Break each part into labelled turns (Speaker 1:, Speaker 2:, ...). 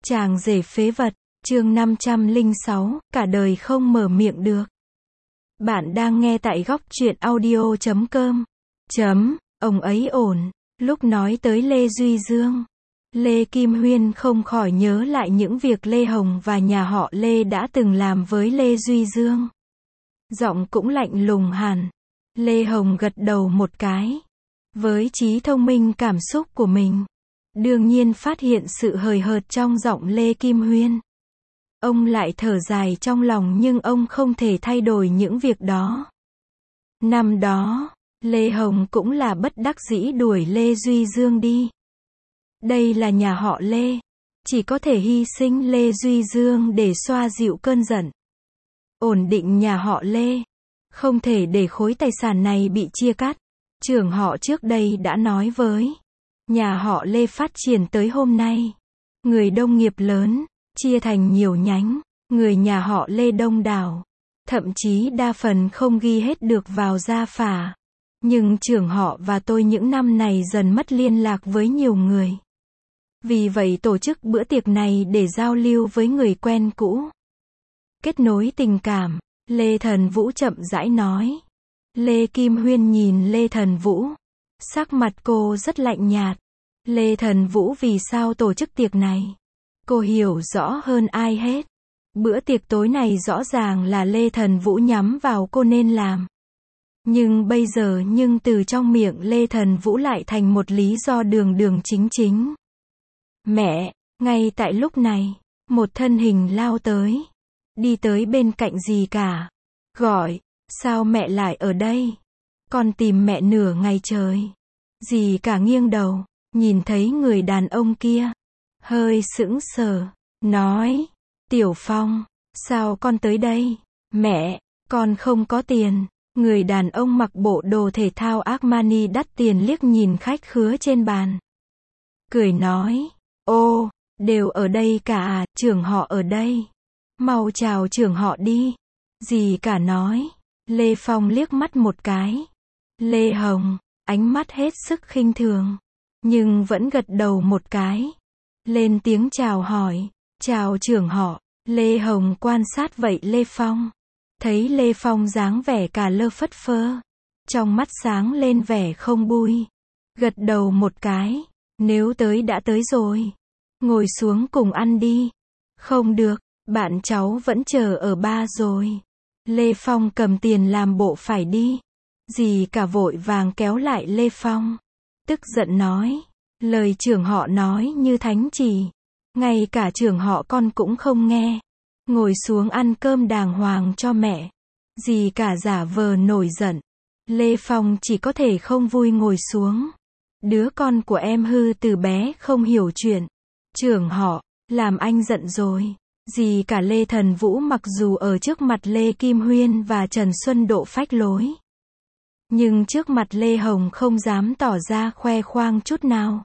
Speaker 1: Chàng rể phế vật, chương 506, cả đời không mở miệng được. Bạn đang nghe tại góc truyện audio.com. Ông ấy ổn. Lúc nói tới Lê Duy Dương, Lê Kim Huyên không khỏi nhớ lại những việc Lê Hồng và nhà họ Lê đã từng làm với Lê Duy Dương. Giọng cũng lạnh lùng hẳn. Lê Hồng gật đầu một cái. Với trí thông minh cảm xúc của mình, đương nhiên phát hiện sự hời hợt trong giọng Lê Kim Huyên. Ông lại thở dài trong lòng nhưng ông không thể thay đổi những việc đó. Năm đó, Lê Hồng cũng là bất đắc dĩ đuổi Lê Duy Dương đi. Đây là nhà họ Lê, chỉ có thể hy sinh Lê Duy Dương để xoa dịu cơn giận. Ổn định nhà họ Lê, không thể để khối tài sản này bị chia cắt. Trưởng họ trước đây đã nói với nhà họ Lê phát triển tới hôm nay. Người đông nghiệp lớn, chia thành nhiều nhánh, người nhà họ Lê đông đảo. Thậm chí đa phần không ghi hết được vào gia phả. Nhưng trưởng họ và tôi những năm này dần mất liên lạc với nhiều người. Vì vậy tổ chức bữa tiệc này để giao lưu với người quen cũ. Kết nối tình cảm, Lê Thần Vũ chậm rãi nói. Lê Kim Huyên nhìn Lê Thần Vũ. Sắc mặt cô rất lạnh nhạt. Lê Thần Vũ vì sao tổ chức tiệc này? Cô hiểu rõ hơn ai hết. Bữa tiệc tối này rõ ràng là Lê Thần Vũ nhắm vào cô nên làm. Nhưng bây giờ từ trong miệng Lê Thần Vũ lại thành một lý do đường đường chính chính. Mẹ, ngay tại lúc này, một thân hình lao tới. Đi tới bên cạnh dì cả. Gọi, sao mẹ lại ở đây? Con tìm mẹ nửa ngày trời. Dì cả nghiêng đầu, nhìn thấy người đàn ông kia. Hơi sững sờ, nói, Tiểu Phong, sao con tới đây? Mẹ, con không có tiền. Người đàn ông mặc bộ đồ thể thao Armani đắt tiền liếc nhìn khách khứa trên bàn. Cười nói, ô, đều ở đây cả à, trưởng họ ở đây. Mau chào trưởng họ đi. Dì cả nói. Lê Phong liếc mắt một cái. Lê Hồng, ánh mắt hết sức khinh thường. Nhưng vẫn gật đầu một cái. Lên tiếng chào hỏi. Chào trưởng họ. Lê Hồng quan sát vậy Lê Phong. Thấy Lê Phong dáng vẻ cả lơ phất phơ. Trong mắt sáng lên vẻ không vui. Gật đầu một cái. Nếu tới đã tới rồi. Ngồi xuống cùng ăn đi. Không được, bạn cháu vẫn chờ ở ba rồi. Lê Phong cầm tiền làm bộ phải đi. Dì cả vội vàng kéo lại Lê Phong. Tức giận nói. Lời trưởng họ nói như thánh chỉ. Ngay cả trưởng họ con cũng không nghe. Ngồi xuống ăn cơm đàng hoàng cho mẹ. Dì cả giả vờ nổi giận. Lê Phong chỉ có thể không vui ngồi xuống. Đứa con của em hư từ bé không hiểu chuyện. Trưởng họ, làm anh giận rồi. Dì cả Lê Thần Vũ mặc dù ở trước mặt Lê Kim Huyên và Trần Xuân Độ phách lối. Nhưng trước mặt Lê Hồng không dám tỏ ra khoe khoang chút nào.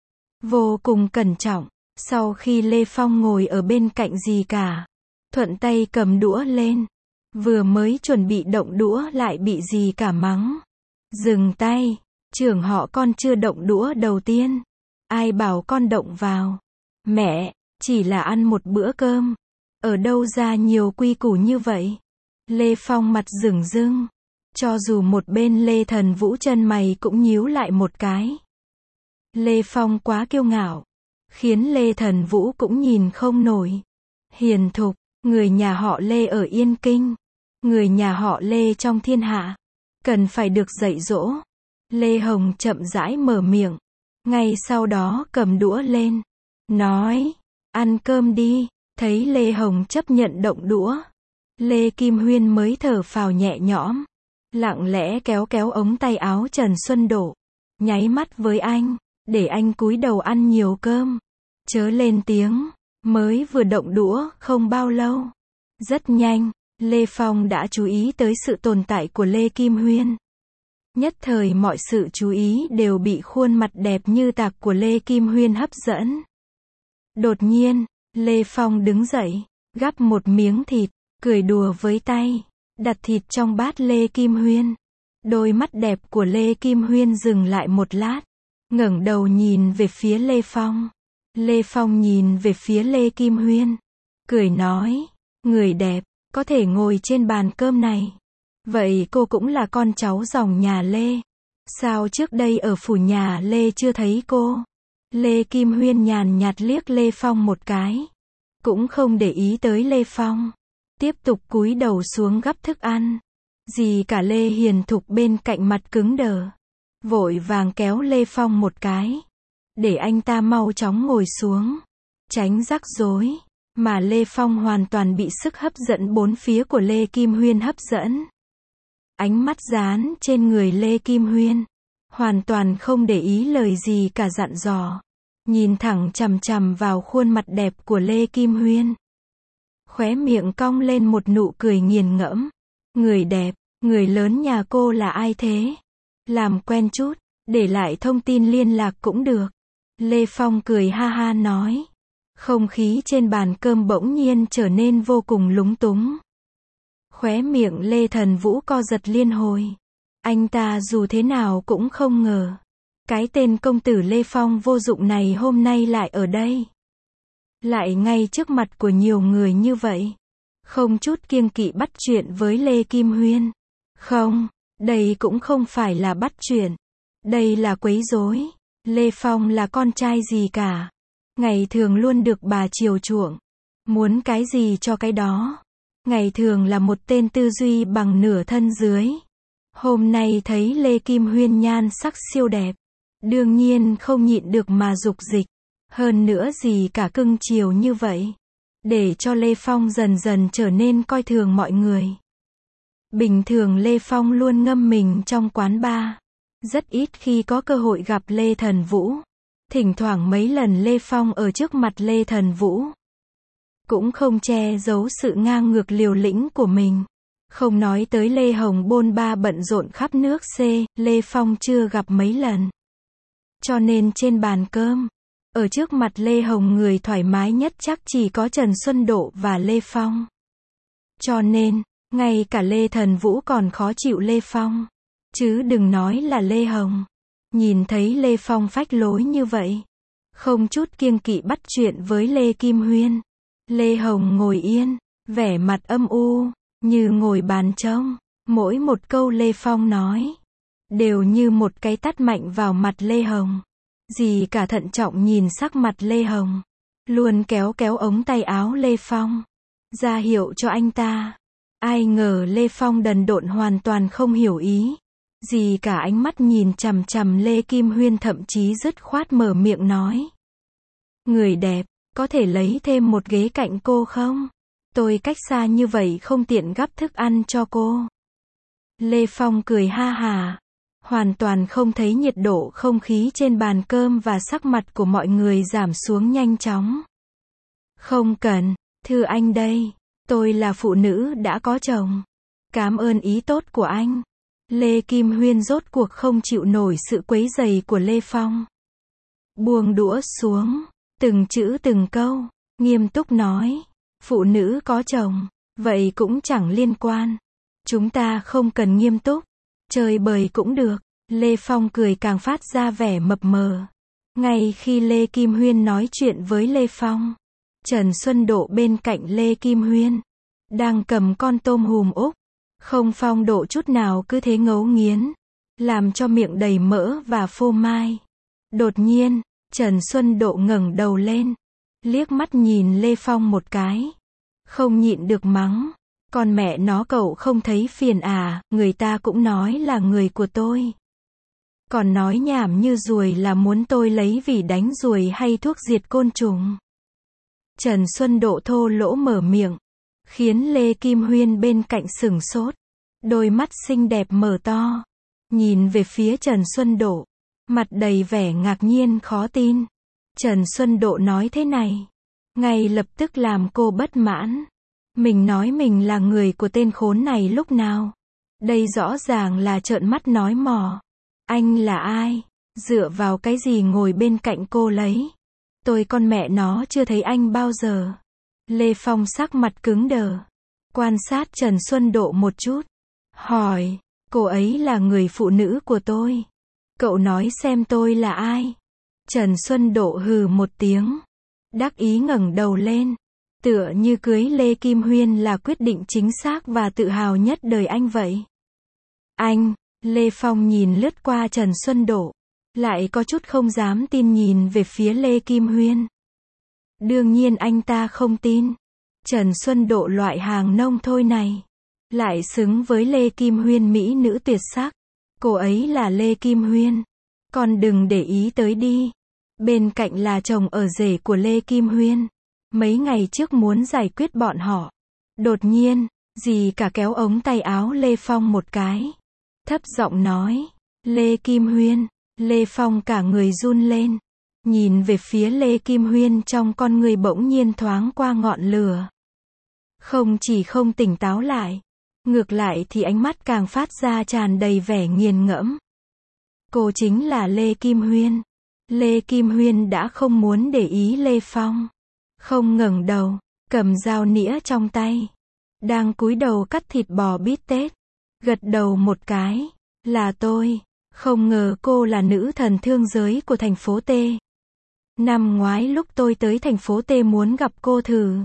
Speaker 1: Vô cùng cẩn trọng, sau khi Lê Phong ngồi ở bên cạnh dì cả, thuận tay cầm đũa lên. Vừa mới chuẩn bị động đũa lại bị dì cả mắng. Dừng tay, trưởng họ con chưa động đũa đầu tiên. Ai bảo con động vào? Mẹ, chỉ là ăn một bữa cơm. Ở đâu ra nhiều quy củ như vậy? Lê Phong mặt rửng rưng. Cho dù một bên Lê Thần Vũ chân mày cũng nhíu lại một cái. Lê Phong quá kiêu ngạo. Khiến Lê Thần Vũ cũng nhìn không nổi. Hiền thục, người nhà họ Lê ở Yên Kinh. Người nhà họ Lê trong thiên hạ. Cần phải được dạy dỗ. Lê Hồng chậm rãi mở miệng. Ngay sau đó cầm đũa lên. Nói, ăn cơm đi. Thấy Lê Hồng chấp nhận động đũa. Lê Kim Huyên mới thở phào nhẹ nhõm. Lặng lẽ kéo kéo ống tay áo Trần Xuân Độ. Nháy mắt với anh. Để anh cúi đầu ăn nhiều cơm. Chớ lên tiếng. Mới vừa động đũa không bao lâu. Rất nhanh, Lê Phong đã chú ý tới sự tồn tại của Lê Kim Huyên. Nhất thời mọi sự chú ý đều bị khuôn mặt đẹp như tạc của Lê Kim Huyên hấp dẫn. Đột nhiên, Lê Phong đứng dậy, gắp một miếng thịt, cười đùa với tay, đặt thịt trong bát Lê Kim Huyên. Đôi mắt đẹp của Lê Kim Huyên dừng lại một lát, ngẩng đầu nhìn về phía Lê Phong. Lê Phong nhìn về phía Lê Kim Huyên, cười nói, người đẹp, có thể ngồi trên bàn cơm này. Vậy cô cũng là con cháu dòng nhà Lê. Sao trước đây ở phủ nhà Lê chưa thấy cô? Lê Kim Huyên nhàn nhạt liếc Lê Phong một cái. Cũng không để ý tới Lê Phong. Tiếp tục cúi đầu xuống gắp thức ăn. Gì cả Lê Hiền Thục bên cạnh mặt cứng đờ. Vội vàng kéo Lê Phong một cái. Để anh ta mau chóng ngồi xuống. Tránh rắc rối. Mà Lê Phong hoàn toàn bị sức hấp dẫn bốn phía của Lê Kim Huyên hấp dẫn. Ánh mắt dán trên người Lê Kim Huyên. Hoàn toàn không để ý lời gì cả dặn dò. Nhìn thẳng chằm chằm vào khuôn mặt đẹp của Lê Kim Huyên. Khóe miệng cong lên một nụ cười nghiền ngẫm. Người đẹp, người lớn nhà cô là ai thế? Làm quen chút, để lại thông tin liên lạc cũng được. Lê Phong cười ha ha nói. Không khí trên bàn cơm bỗng nhiên trở nên vô cùng lúng túng. Khóe miệng Lê Thần Vũ co giật liên hồi. Anh ta dù thế nào cũng không ngờ. Cái tên công tử Lê Phong vô dụng này hôm nay lại ở đây. Lại ngay trước mặt của nhiều người như vậy. Không chút kiêng kỵ bắt chuyện với Lê Kim Huyên. Không, đây cũng không phải là bắt chuyện. Đây là quấy rối. Lê Phong là con trai gì cả. Ngày thường luôn được bà chiều chuộng. Muốn cái gì cho cái đó. Ngày thường là một tên tư duy bằng nửa thân dưới. Hôm nay thấy Lê Kim Huyên nhan sắc siêu đẹp. Đương nhiên không nhịn được mà dục dịch. Hơn nữa gì cả cưng chiều như vậy. Để cho Lê Phong dần dần trở nên coi thường mọi người. Bình thường Lê Phong luôn ngâm mình trong quán bar. Rất ít khi có cơ hội gặp Lê Thần Vũ. Thỉnh thoảng mấy lần Lê Phong ở trước mặt Lê Thần Vũ. Cũng không che giấu sự ngang ngược liều lĩnh của mình. Không nói tới Lê Hồng bôn ba bận rộn khắp nước C, Lê Phong chưa gặp mấy lần. Cho nên trên bàn cơm, ở trước mặt Lê Hồng người thoải mái nhất chắc chỉ có Trần Xuân Độ và Lê Phong. Cho nên, ngay cả Lê Thần Vũ còn khó chịu Lê Phong. Chứ đừng nói là Lê Hồng. Nhìn thấy Lê Phong phách lối như vậy. Không chút kiêng kỵ bắt chuyện với Lê Kim Huyên. Lê Hồng ngồi yên, vẻ mặt âm u, như ngồi bàn trông. Mỗi một câu Lê Phong nói, đều như một cái tát mạnh vào mặt Lê Hồng. Dì cả thận trọng nhìn sắc mặt Lê Hồng. Luôn kéo kéo ống tay áo Lê Phong. Ra hiệu cho anh ta. Ai ngờ Lê Phong đần độn hoàn toàn không hiểu ý. Dì cả ánh mắt nhìn chằm chằm Lê Kim Huyên thậm chí dứt khoát mở miệng nói. Người đẹp, có thể lấy thêm một ghế cạnh cô không? Tôi cách xa như vậy không tiện gắp thức ăn cho cô. Lê Phong cười ha hà. Hoàn toàn không thấy nhiệt độ không khí trên bàn cơm và sắc mặt của mọi người giảm xuống nhanh chóng. Không cần, thưa anh đây. Tôi là phụ nữ đã có chồng. Cảm ơn ý tốt của anh. Lê Kim Huyên rốt cuộc không chịu nổi sự quấy rầy của Lê Phong. Buông đũa xuống, từng chữ từng câu, nghiêm túc nói. Phụ nữ có chồng, vậy cũng chẳng liên quan. Chúng ta không cần nghiêm túc. Chơi bời cũng được. Lê Phong cười càng phát ra vẻ mập mờ. Ngay khi Lê Kim Huyên nói chuyện với Lê Phong, Trần Xuân Độ bên cạnh Lê Kim Huyên đang cầm con tôm hùm Úc. Không phong độ chút nào cứ thế ngấu nghiến, làm cho miệng đầy mỡ và phô mai. Đột nhiên, Trần Xuân Độ ngẩng đầu lên, liếc mắt nhìn Lê Phong một cái. Không nhịn được mắng. Con mẹ nó cậu không thấy phiền à, người ta cũng nói là người của tôi. Còn nói nhảm như ruồi là muốn tôi lấy vỉ đánh ruồi hay thuốc diệt côn trùng. Trần Xuân Độ thô lỗ mở miệng, khiến Lê Kim Huyên bên cạnh sửng sốt. Đôi mắt xinh đẹp mở to, nhìn về phía Trần Xuân Độ, mặt đầy vẻ ngạc nhiên khó tin. Trần Xuân Độ nói thế này, ngay lập tức làm cô bất mãn. Mình nói mình là người của tên khốn này lúc nào? Đây rõ ràng là trợn mắt nói mò. Anh là ai? Dựa vào cái gì ngồi bên cạnh cô lấy? Tôi con mẹ nó chưa thấy anh bao giờ. Lê Phong sắc mặt cứng đờ, quan sát Trần Xuân Độ một chút, hỏi, cô ấy là người phụ nữ của tôi. Cậu nói xem tôi là ai? Trần Xuân Độ hừ một tiếng, đắc ý ngẩng đầu lên. Tựa như cưới Lê Kim Huyên là quyết định chính xác và tự hào nhất đời anh vậy. Anh, Lê Phong nhìn lướt qua Trần Xuân Độ, lại có chút không dám tin nhìn về phía Lê Kim Huyên. Đương nhiên anh ta không tin. Trần Xuân Độ loại hàng nông thôi này, lại xứng với Lê Kim Huyên mỹ nữ tuyệt sắc. Cô ấy là Lê Kim Huyên. Con đừng để ý tới đi. Bên cạnh là chồng ở rể của Lê Kim Huyên. Mấy ngày trước muốn giải quyết bọn họ. Đột nhiên, dì cả kéo ống tay áo Lê Phong một cái. Thấp giọng nói, Lê Kim Huyên. Lê Phong cả người run lên. Nhìn về phía Lê Kim Huyên, trong con người bỗng nhiên thoáng qua ngọn lửa. Không chỉ không tỉnh táo lại, ngược lại thì ánh mắt càng phát ra tràn đầy vẻ nghiền ngẫm. Cô chính là Lê Kim Huyên. Lê Kim Huyên đã không muốn để ý Lê Phong. Không ngẩng đầu, cầm dao nĩa trong tay. Đang cúi đầu cắt thịt bò bít tết. Gật đầu một cái. Là tôi. Không ngờ cô là nữ thần thương giới của thành phố T. Năm ngoái lúc tôi tới thành phố T muốn gặp cô thử.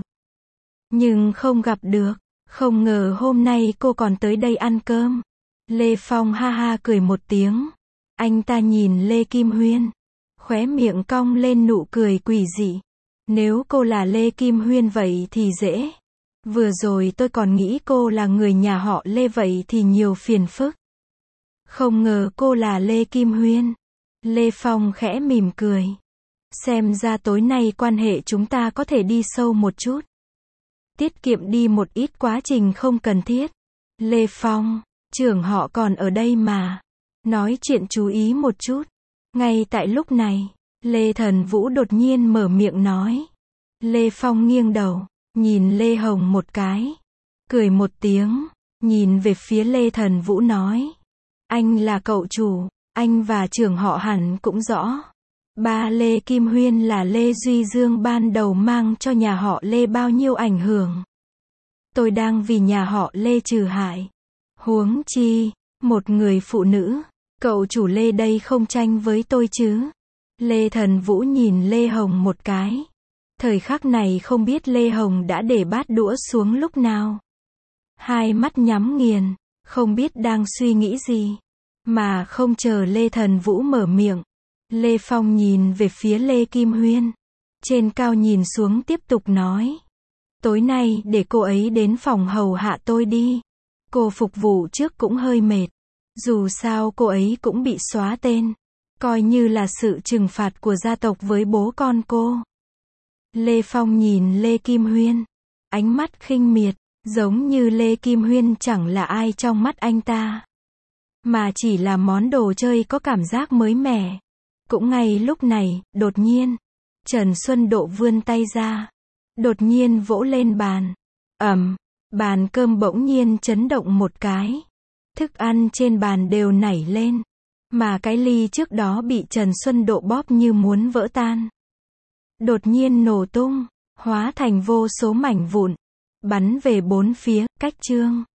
Speaker 1: Nhưng không gặp được. Không ngờ hôm nay cô còn tới đây ăn cơm. Lê Phong ha ha cười một tiếng. Anh ta nhìn Lê Kim Huyên. Khóe miệng cong lên nụ cười quỷ dị. Nếu cô là Lê Kim Huyên vậy thì dễ. Vừa rồi tôi còn nghĩ cô là người nhà họ Lê vậy thì nhiều phiền phức. Không ngờ cô là Lê Kim Huyên. Lê Phong khẽ mỉm cười. Xem ra tối nay quan hệ chúng ta có thể đi sâu một chút. Tiết kiệm đi một ít quá trình không cần thiết. Lê Phong, trưởng họ còn ở đây mà. Nói chuyện chú ý một chút. Ngay tại lúc này, Lê Thần Vũ đột nhiên mở miệng nói. Lê Phong nghiêng đầu, nhìn Lê Hồng một cái. Cười một tiếng, nhìn về phía Lê Thần Vũ nói. Anh là cậu chủ, anh và trưởng họ hẳn cũng rõ. Ba Lê Kim Huyên là Lê Duy Dương ban đầu mang cho nhà họ Lê bao nhiêu ảnh hưởng. Tôi đang vì nhà họ Lê trừ hại. Huống chi, một người phụ nữ, cậu chủ Lê đây không tranh với tôi chứ. Lê Thần Vũ nhìn Lê Hồng một cái. Thời khắc này không biết Lê Hồng đã để bát đũa xuống lúc nào. Hai mắt nhắm nghiền, không biết đang suy nghĩ gì. Mà không chờ Lê Thần Vũ mở miệng. Lê Phong nhìn về phía Lê Kim Huyên. Trên cao nhìn xuống tiếp tục nói. Tối nay để cô ấy đến phòng hầu hạ tôi đi. Cô phục vụ trước cũng hơi mệt. Dù sao cô ấy cũng bị xóa tên. Coi như là sự trừng phạt của gia tộc với bố con cô. Lê Phong nhìn Lê Kim Huyên. Ánh mắt khinh miệt. Giống như Lê Kim Huyên chẳng là ai trong mắt anh ta. Mà chỉ là món đồ chơi có cảm giác mới mẻ. Cũng ngay lúc này, đột nhiên, Trần Xuân Độ vươn tay ra. Đột nhiên vỗ lên bàn. Bàn cơm bỗng nhiên chấn động một cái. Thức ăn trên bàn đều nảy lên. Mà cái ly trước đó bị Trần Xuân Độ bóp như muốn vỡ tan. Đột nhiên nổ tung, hóa thành vô số mảnh vụn. Bắn về bốn phía, cách chương.